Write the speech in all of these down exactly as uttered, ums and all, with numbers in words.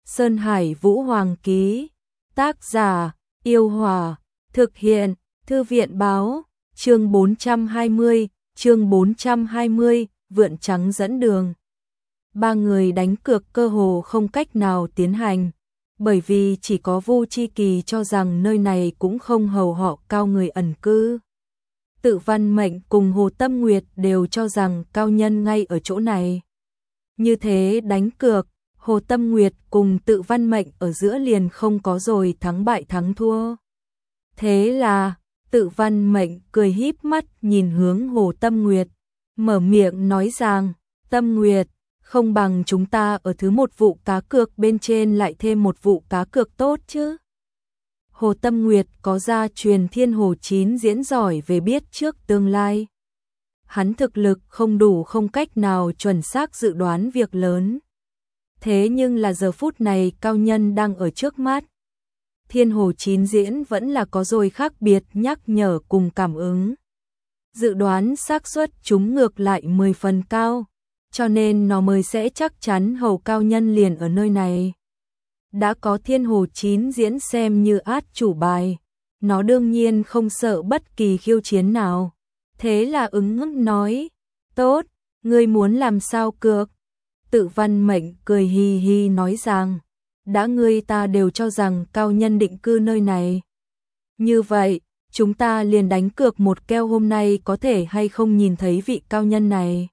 Sơn Hải Vũ Hoàng ký. Tác giả: Yêu Hòa. Thực hiện: Thư viện báo. Chương bốn trăm hai mươi, chương bốn trăm hai mươi, vượn trắng dẫn đường. Ba người đánh cược cơ hồ không cách nào tiến hành, bởi vì chỉ có Vu Chi Kỳ cho rằng nơi này cũng không hầu họ cao người ẩn cư. Tự Văn Mệnh cùng Hồ Tâm Nguyệt đều cho rằng cao nhân ngay ở chỗ này. Như thế đánh cược, Hồ Tâm Nguyệt cùng Tự Văn Mệnh ở giữa liền không có rồi thắng bại thắng thua. Thế là, Tự Văn Mệnh cười híp mắt nhìn hướng Hồ Tâm Nguyệt, mở miệng nói rằng, Tâm Nguyệt, không bằng chúng ta ở thứ một vụ cá cược bên trên lại thêm một vụ cá cược tốt chứ. Hồ Tâm Nguyệt có gia truyền Thiên Hồ Chín diễn giỏi về biết trước tương lai. Hắn thực lực không đủ, không cách nào chuẩn xác dự đoán việc lớn. Thế nhưng là giờ phút này cao nhân đang ở trước mắt. Thiên Hồ Chín diễn vẫn là có rồi khác biệt nhắc nhở cùng cảm ứng. Dự đoán xác suất chúng ngược lại mười phần cao, cho nên nó mới sẽ chắc chắn hầu cao nhân liền ở nơi này. Đã có Thiên Hồ Chín diễn xem như át chủ bài, nó đương nhiên không sợ bất kỳ khiêu chiến nào. Thế là ứng nói, tốt, ngươi muốn làm sao cược? Tự Văn Mệnh cười hi hi nói rằng, đã ngươi ta đều cho rằng cao nhân định cư nơi này. Như vậy, chúng ta liền đánh cược một keo hôm nay có thể hay không nhìn thấy vị cao nhân này.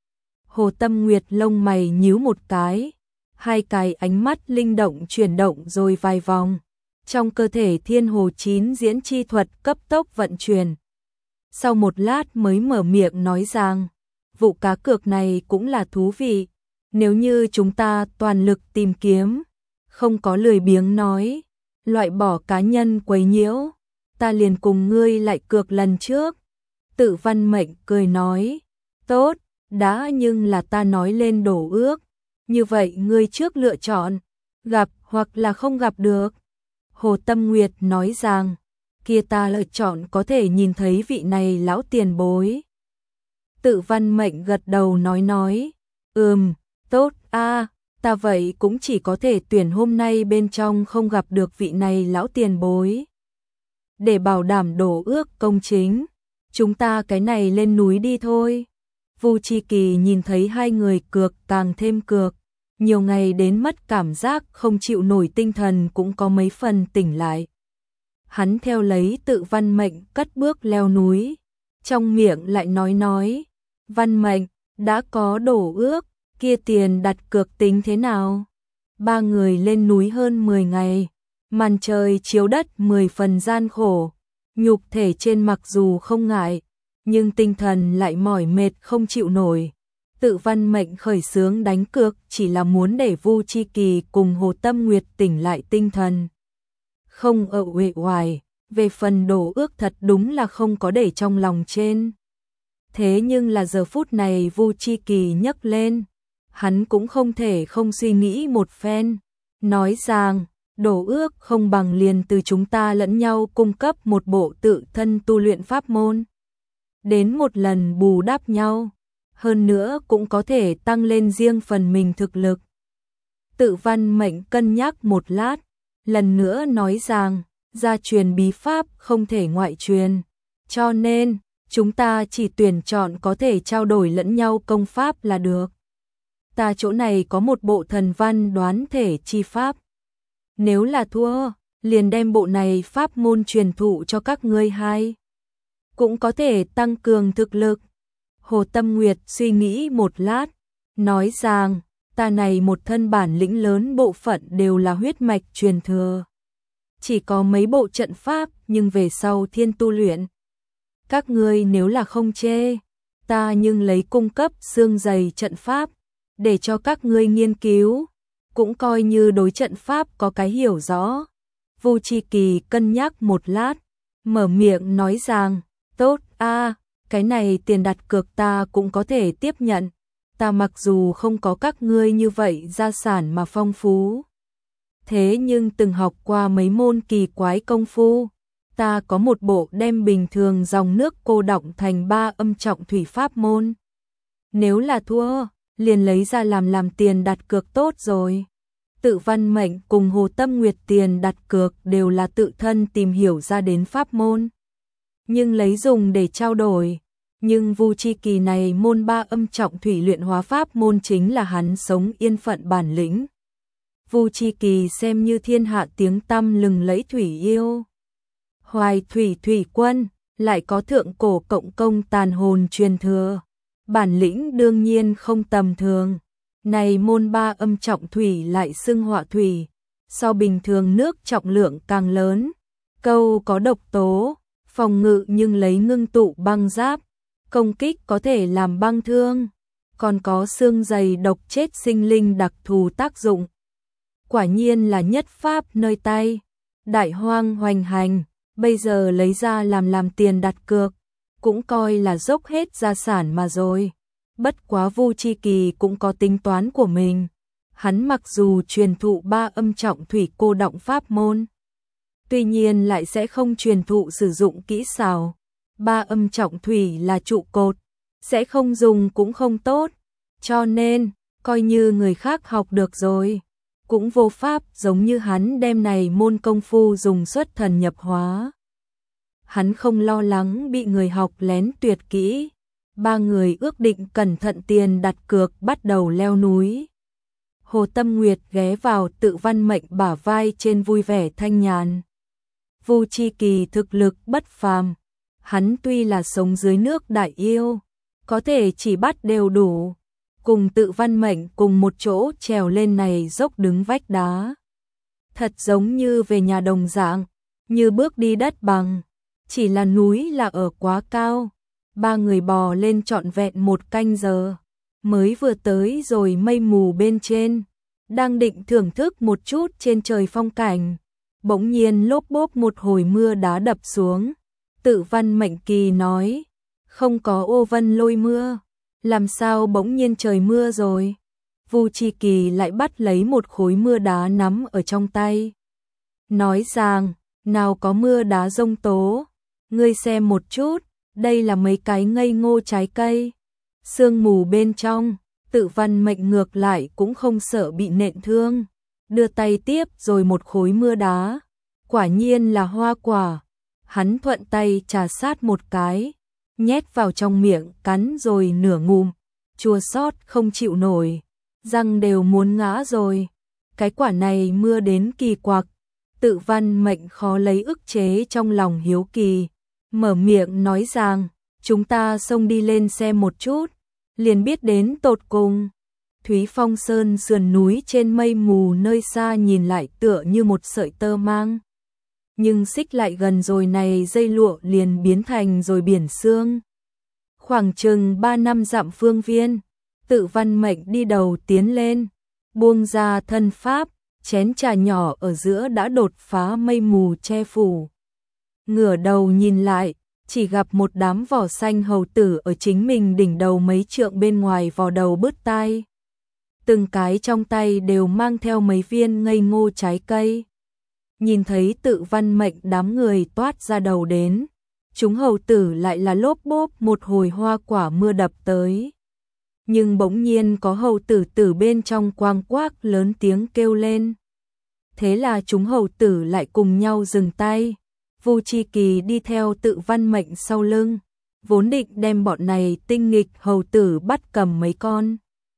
Hồ Tâm Nguyệt lông mày nhíu một cái, hai cái ánh mắt linh động chuyển động rồi vài vòng. Trong cơ thể Thiên Hồ Chín diễn chi thuật cấp tốc vận chuyển. Sau một lát mới mở miệng nói rằng, vụ cá cược này cũng là thú vị. Nếu như chúng ta toàn lực tìm kiếm, không có lười biếng nói, loại bỏ cá nhân quấy nhiễu, ta liền cùng ngươi lại cược lần trước. Tự Văn Mệnh cười nói, tốt, đã nhưng là ta nói lên đổ ước, như vậy ngươi trước lựa chọn, gặp hoặc là không gặp được. Hồ Tâm Nguyệt nói rằng, kia ta lựa chọn có thể nhìn thấy vị này lão tiền bối. Tự Văn Mệnh gật đầu nói nói, ừm, tốt a, ta vậy cũng chỉ có thể tuyển hôm nay bên trong không gặp được vị này lão tiền bối. Để bảo đảm đổ ước công chính, chúng ta cái này lên núi đi thôi. Vu Chi Kỳ nhìn thấy hai người cược càng thêm cược, nhiều ngày đến mất cảm giác không chịu nổi tinh thần cũng có mấy phần tỉnh lại. Hắn theo lấy Tự Văn Mệnh cất bước leo núi, trong miệng lại nói nói, Văn Mệnh, đã có đổ ước, kia tiền đặt cược tính thế nào? Ba người lên núi hơn mười ngày, màn trời chiếu đất mười phần gian khổ, nhục thể trên mặc dù không ngại, nhưng tinh thần lại mỏi mệt không chịu nổi. Tự Văn Mệnh khởi xướng đánh cược chỉ là muốn để Vu Chi Kỳ cùng Hồ Tâm Nguyệt tỉnh lại tinh thần. Không ở uể oải, về phần đổ ước thật đúng là không có để trong lòng trên. Thế nhưng là giờ phút này Vu Chi Kỳ nhấc lên, hắn cũng không thể không suy nghĩ một phen, nói rằng, đổ ước không bằng liền từ chúng ta lẫn nhau cung cấp một bộ tự thân tu luyện pháp môn. Đến một lần bù đắp nhau, hơn nữa cũng có thể tăng lên riêng phần mình thực lực. Tự Văn Mệnh cân nhắc một lát, lần nữa nói rằng, gia truyền bí pháp không thể ngoại truyền, cho nên, chúng ta chỉ tuyển chọn có thể trao đổi lẫn nhau công pháp là được. Ta chỗ này có một bộ thần văn đoán thể chi pháp. Nếu là thua, liền đem bộ này pháp môn truyền thụ cho các ngươi hai. Cũng có thể tăng cường thực lực. Hồ Tâm Nguyệt suy nghĩ một lát, nói rằng, ta này một thân bản lĩnh lớn bộ phận đều là huyết mạch truyền thừa. Chỉ có mấy bộ trận pháp nhưng về sau thiên tu luyện. Các ngươi nếu là không chê, ta nhưng lấy cung cấp xương dày trận pháp, để cho các ngươi nghiên cứu, cũng coi như đối trận pháp có cái hiểu rõ. Vu Chi Kỳ cân nhắc một lát, mở miệng nói rằng, tốt a, cái này tiền đặt cược ta cũng có thể tiếp nhận. Ta mặc dù không có các ngươi như vậy gia sản mà phong phú, thế nhưng từng học qua mấy môn kỳ quái công phu. Ta có một bộ đem bình thường dòng nước cô đọng thành ba âm trọng thủy pháp môn. Nếu là thua, liền lấy ra làm làm tiền đặt cược tốt rồi. Tự Văn Mệnh cùng Hồ Tâm Nguyệt tiền đặt cược đều là tự thân tìm hiểu ra đến pháp môn, nhưng lấy dùng để trao đổi. Nhưng Vu Chi Kỳ này môn ba âm trọng thủy luyện hóa pháp môn chính là hắn sống yên phận bản lĩnh. Vu Chi Kỳ xem như thiên hạ tiếng tăm lừng lẫy thủy yêu. Hoài thủy thủy quân, lại có thượng cổ cộng công tàn hồn truyền thừa. Bản lĩnh đương nhiên không tầm thường. Này môn ba âm trọng thủy lại xưng hỏa thủy, so bình thường nước trọng lượng càng lớn. Câu có độc tố, phòng ngự nhưng lấy ngưng tụ băng giáp, công kích có thể làm băng thương, còn có xương dày độc chết sinh linh đặc thù tác dụng. Quả nhiên là nhất pháp nơi tay, đại hoang hoành hành, bây giờ lấy ra làm làm tiền đặt cược, cũng coi là dốc hết gia sản mà rồi. Bất quá Vu Chi Kỳ cũng có tính toán của mình. Hắn mặc dù truyền thụ ba âm trọng thủy cô động pháp môn, tuy nhiên lại sẽ không truyền thụ sử dụng kỹ xảo. Ba âm trọng thủy là trụ cột, sẽ không dùng cũng không tốt, cho nên coi như người khác học được rồi, cũng vô pháp giống như hắn đem này môn công phu dùng xuất thần nhập hóa. Hắn không lo lắng bị người học lén tuyệt kỹ. Ba người ước định cẩn thận tiền đặt cược bắt đầu leo núi. Hồ Tâm Nguyệt ghé vào Tự Văn Mệnh bả vai trên vui vẻ thanh nhàn. Vu Chi Kỳ thực lực bất phàm, hắn tuy là sống dưới nước đại yêu, có thể chỉ bắt đều đủ, cùng Tự Văn Mệnh cùng một chỗ trèo lên này dốc đứng vách đá. Thật giống như về nhà đồng dạng, như bước đi đất bằng, chỉ là núi là ở quá cao. Ba người bò lên trọn vẹn một canh giờ, mới vừa tới rồi mây mù bên trên, đang định thưởng thức một chút trên trời phong cảnh, bỗng nhiên lốp bốp một hồi mưa đá đập xuống. Tự Văn Mệnh Kỳ nói, không có ô vân lôi mưa, làm sao bỗng nhiên trời mưa rồi. Vu Chi Kỳ lại bắt lấy một khối mưa đá nắm ở trong tay, nói rằng, nào có mưa đá giông tố, ngươi xem một chút. Đây là mấy cái ngây ngô trái cây. Sương mù bên trong, Tự Văn Mệnh ngược lại cũng không sợ bị nện thương. Đưa tay tiếp rồi một khối mưa đá. Quả nhiên là hoa quả. Hắn thuận tay trà sát một cái, nhét vào trong miệng cắn rồi nửa ngụm. Chua xót không chịu nổi. Răng đều muốn ngã rồi. Cái quả này mưa đến kỳ quặc. Tự Văn Mệnh khó lấy ức chế trong lòng hiếu kỳ. Mở miệng nói rằng, chúng ta xông đi lên xem một chút, liền biết đến tột cùng. Thúy Phong Sơn sườn núi trên mây mù nơi xa nhìn lại tựa như một sợi tơ mang. Nhưng xích lại gần rồi này dây lụa liền biến thành rồi biển sương. Khoảng chừng ba năm dặm phương viên, Tự Văn Mệnh đi đầu tiến lên, buông ra thân pháp, chén trà nhỏ ở giữa đã đột phá mây mù che phủ. Ngửa đầu nhìn lại, chỉ gặp một đám vỏ xanh hầu tử ở chính mình đỉnh đầu mấy trượng bên ngoài vò đầu bứt tai. Từng cái trong tay đều mang theo mấy viên ngây ngô trái cây. Nhìn thấy Tự Văn Mệnh đám người toát ra đầu đến, chúng hầu tử lại là lốp bốp một hồi hoa quả mưa đập tới. Nhưng bỗng nhiên có hầu tử tử bên trong quang quác lớn tiếng kêu lên. Thế là chúng hầu tử lại cùng nhau dừng tay. Vu Chi Kỳ đi theo Tự Văn Mệnh sau lưng, vốn định đem bọn này tinh nghịch hầu tử bắt cầm mấy con,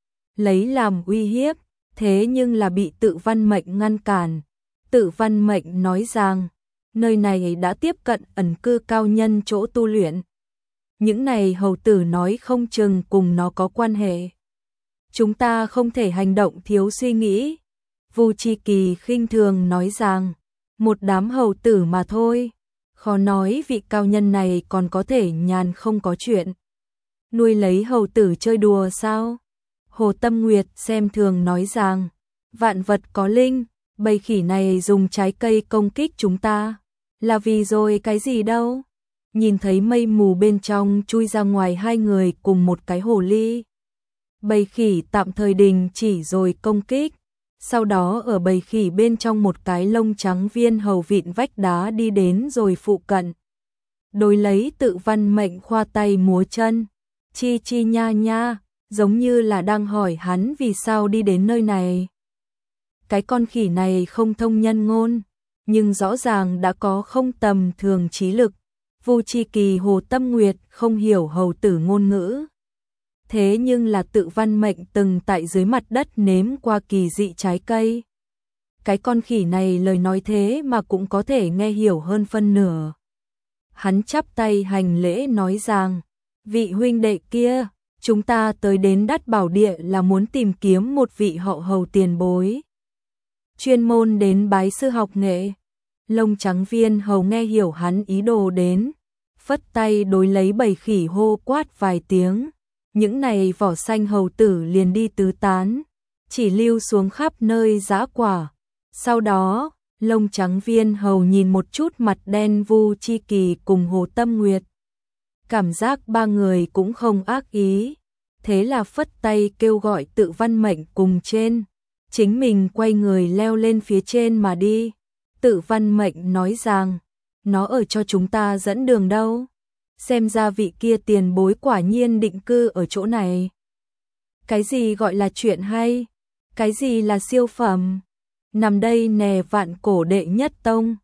lấy làm uy hiếp, thế nhưng là bị Tự Văn Mệnh ngăn cản. Tự Văn Mệnh nói rằng, nơi này đã tiếp cận ẩn cư cao nhân chỗ tu luyện. Những này hầu tử nói không chừng cùng nó có quan hệ. Chúng ta không thể hành động thiếu suy nghĩ. Vu Chi Kỳ khinh thường nói rằng, một đám hầu tử mà thôi, khó nói vị cao nhân này còn có thể nhàn không có chuyện. Nuôi lấy hầu tử chơi đùa sao? Hồ Tâm Nguyệt xem thường nói rằng, vạn vật có linh, bầy khỉ này dùng trái cây công kích chúng ta, là vì rồi cái gì đâu? Nhìn thấy mây mù bên trong chui ra ngoài hai người cùng một cái hồ ly. Bầy khỉ tạm thời đình chỉ rồi công kích. Sau đó ở bầy khỉ bên trong một cái lông trắng viên hầu vịn vách đá đi đến rồi phụ cận. Đối lấy Tự Văn Mệnh khoa tay múa chân, chi chi nha nha, giống như là đang hỏi hắn vì sao đi đến nơi này. cái con khỉ này không thông nhân ngôn, nhưng rõ ràng đã có không tầm thường trí lực. Vu Chi Kỳ Hồ Tâm Nguyệt không hiểu hầu tử ngôn ngữ. Thế nhưng là tự văn mệnh từng tại dưới mặt đất nếm qua kỳ dị trái cây. Cái con khỉ này lời nói thế mà cũng có thể nghe hiểu hơn phân nửa. Hắn chắp tay hành lễ nói rằng, vị huynh đệ kia, chúng ta tới đến Đắt Bảo Địa là muốn tìm kiếm một vị hậu hầu tiền bối. Chuyên môn đến bái sư học nghệ. Lông trắng viên hầu nghe hiểu hắn ý đồ đến, phất tay đối lấy bầy khỉ hô quát vài tiếng. Những này vỏ xanh hầu tử liền đi tứ tán, chỉ lưu xuống khắp nơi dã quả. Sau đó, lông trắng viên hầu nhìn một chút mặt đen Vu Chi Kỳ cùng Hồ Tâm Nguyệt. Cảm giác ba người cũng không ác ý, thế là phất tay kêu gọi tự văn mệnh cùng trên. Chính mình quay người leo lên phía trên mà đi. Tự văn mệnh nói rằng, nó ở cho chúng ta dẫn đường đâu. Xem ra vị kia tiền bối quả nhiên định cư ở chỗ này. Cái gì gọi là chuyện hay? Cái gì là siêu phẩm? Nằm đây nè vạn cổ đệ nhất tông.